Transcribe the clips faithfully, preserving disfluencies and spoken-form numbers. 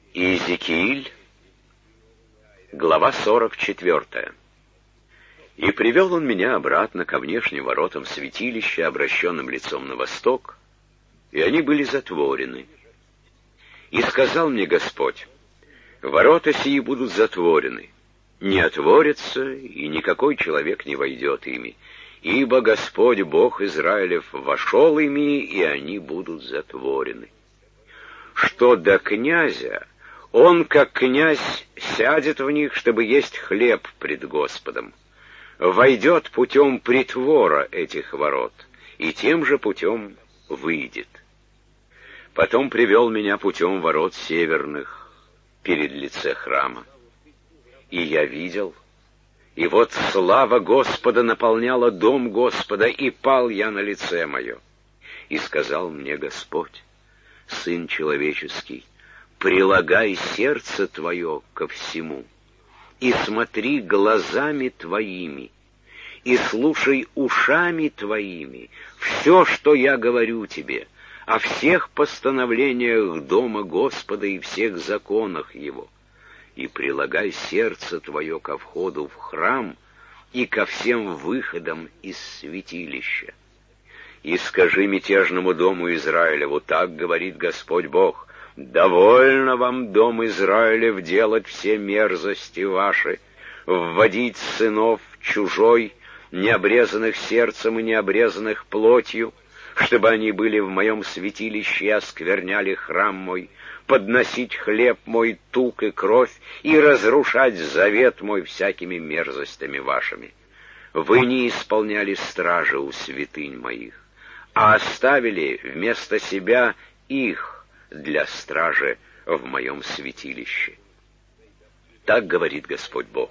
Иезекииль, глава сорок четвёртая. «И привел он меня обратно ко внешним воротам святилища, обращенным лицом на восток, и они были затворены. И сказал мне Господь: ворота сии будут затворены, не отворятся, и никакой человек не войдет ими, ибо Господь Бог Израилев вошел ими, и они будут затворены. Что до князя, он, как князь, сядет в них, чтобы есть хлеб пред Господом, войдет путем притвора этих ворот, и тем же путем выйдет. Потом привел меня путем ворот северных перед лице храма. И я видел, и вот слава Господа наполняла дом Господа, и пал я на лице мое. И сказал мне Господь: Сын человеческий, прилагай сердце твое ко всему, и смотри глазами твоими, и слушай ушами твоими все, что я говорю тебе, о всех постановлениях дома Господа и всех законах его, и прилагай сердце твое ко входу в храм и ко всем выходам из святилища. И скажи мятежному дому Израилеву: так говорит Господь Бог: довольно вам, дом Израилев, делать все мерзости ваши, вводить сынов чужой, необрезанных сердцем и необрезанных плотью, чтобы они были в моем святилище и оскверняли храм мой, подносить хлеб мой, тук и кровь, и разрушать завет мой всякими мерзостями вашими. Вы не исполняли стражи у святынь моих, а оставили вместо себя их для стражи в моем святилище. Так говорит Господь Бог: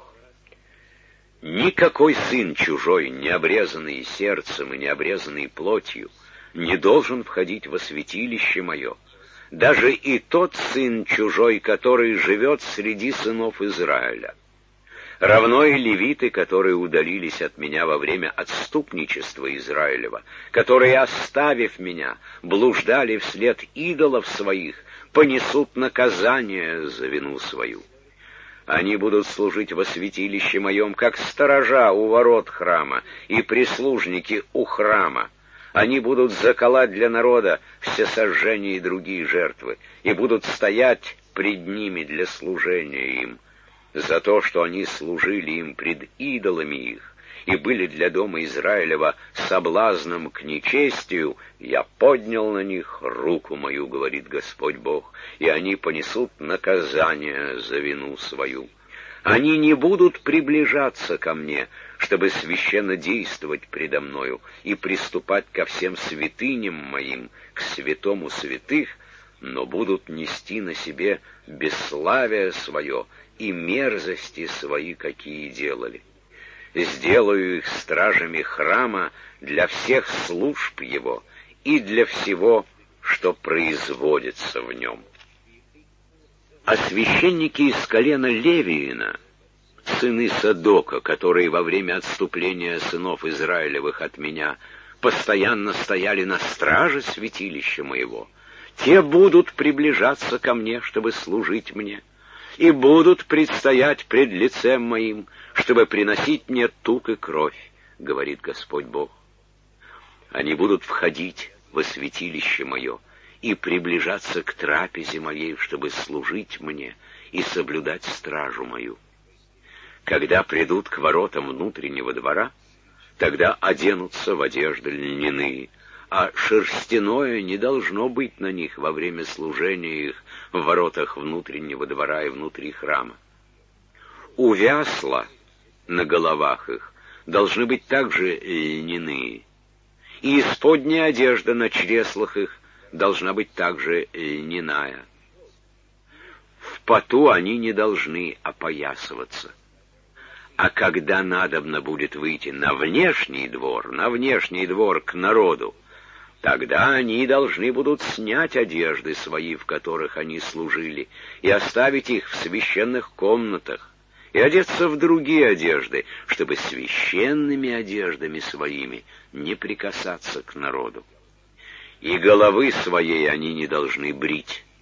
никакой сын чужой, не обрезанный сердцем и не обрезанный плотью, не должен входить во святилище мое, даже и тот сын чужой, который живет среди сынов Израиля. Равно и левиты, которые удалились от меня во время отступничества Израилева, которые, оставив меня, блуждали вслед идолов своих, понесут наказание за вину свою. Они будут служить во святилище моем, как сторожа у ворот храма и прислужники у храма. Они будут заколать для народа всесожжения и другие жертвы, и будут стоять пред ними для служения им. За то, что они служили им пред идолами их и были для дома Израилева соблазном к нечестию, я поднял на них руку мою, говорит Господь Бог, и они понесут наказание за вину свою. Они не будут приближаться ко мне, чтобы священно действовать предо мною и приступать ко всем святыням моим, к святому святых, но будут нести на себе бесславие свое и мерзости свои, какие делали. Сделаю их стражами храма для всех служб его и для всего, что производится в нем. А священники из колена Левиина, сыны Садока, которые во время отступления сынов Израилевых от меня постоянно стояли на страже святилища моего, те будут приближаться ко мне, чтобы служить мне, и будут предстоять пред лицем моим, чтобы приносить мне тук и кровь, говорит Господь Бог. Они будут входить во святилище мое и приближаться к трапезе моей, чтобы служить мне и соблюдать стражу мою. Когда придут к воротам внутреннего двора, тогда оденутся в одежды льняные, а шерстяное не должно быть на них во время служения их в воротах внутреннего двора и внутри храма. У вясла на головах их должны быть также льняные, и исподняя одежда на чреслах их должна быть также льняная. В поту они не должны опоясываться. А когда надобно будет выйти на внешний двор, на внешний двор к народу, тогда они должны будут снять одежды свои, в которых они служили, и оставить их в священных комнатах, и одеться в другие одежды, чтобы священными одеждами своими не прикасаться к народу. И головы своей они не должны брить,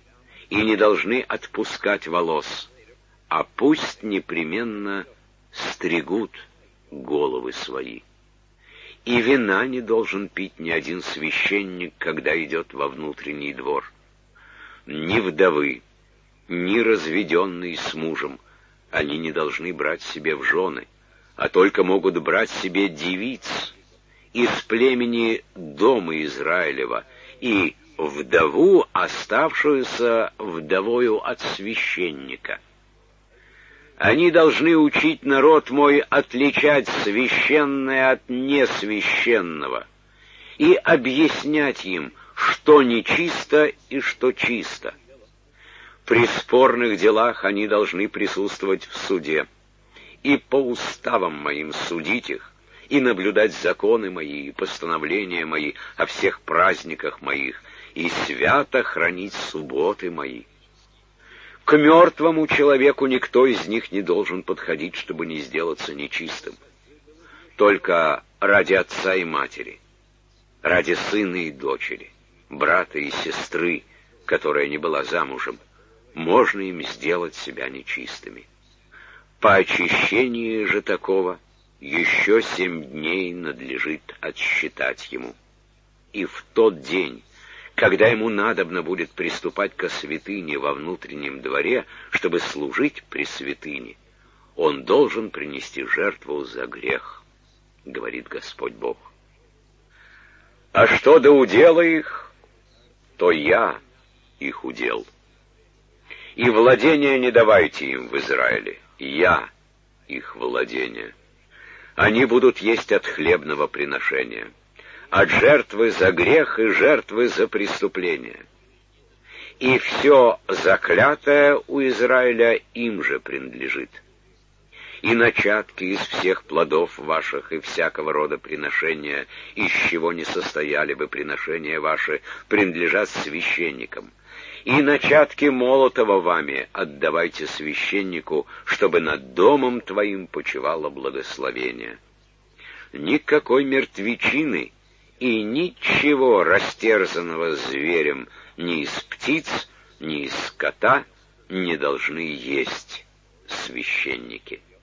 и не должны отпускать волос, а пусть непременно стригут головы свои. И вина не должен пить ни один священник, когда идет во внутренний двор. Ни вдовы, ни разведенные с мужем они не должны брать себе в жены, а только могут брать себе девиц из племени дома Израилева и вдову, оставшуюся вдовою от священника. Они должны учить народ мой отличать священное от несвященного и объяснять им, что нечисто и что чисто. При спорных делах они должны присутствовать в суде, и по уставам моим судить их, и наблюдать законы мои, и постановления мои о всех праздниках моих, и свято хранить субботы мои. К мертвому человеку никто из них не должен подходить, чтобы не сделаться нечистым. Только ради отца и матери, ради сына и дочери, брата и сестры, которая не была замужем, можно им сделать себя нечистыми. По очищении же такого еще семь дней надлежит отсчитать ему. И в тот день, когда ему надобно будет приступать ко святыне во внутреннем дворе, чтобы служить при святыне, он должен принести жертву за грех, говорит Господь Бог. А что до удела их, то я их удел. И владения не давайте им в Израиле, я их владение. Они будут есть от хлебного приношения, от жертвы за грех и жертвы за преступление. И все заклятое у Израиля им же принадлежит. И начатки из всех плодов ваших и всякого рода приношения, из чего не состояли бы приношения ваши, принадлежат священникам. И начатки молотого вами отдавайте священнику, чтобы над домом твоим почивало благословение. Никакой мертвечины и ничего растерзанного зверем ни из птиц, ни из скота не должны есть священники.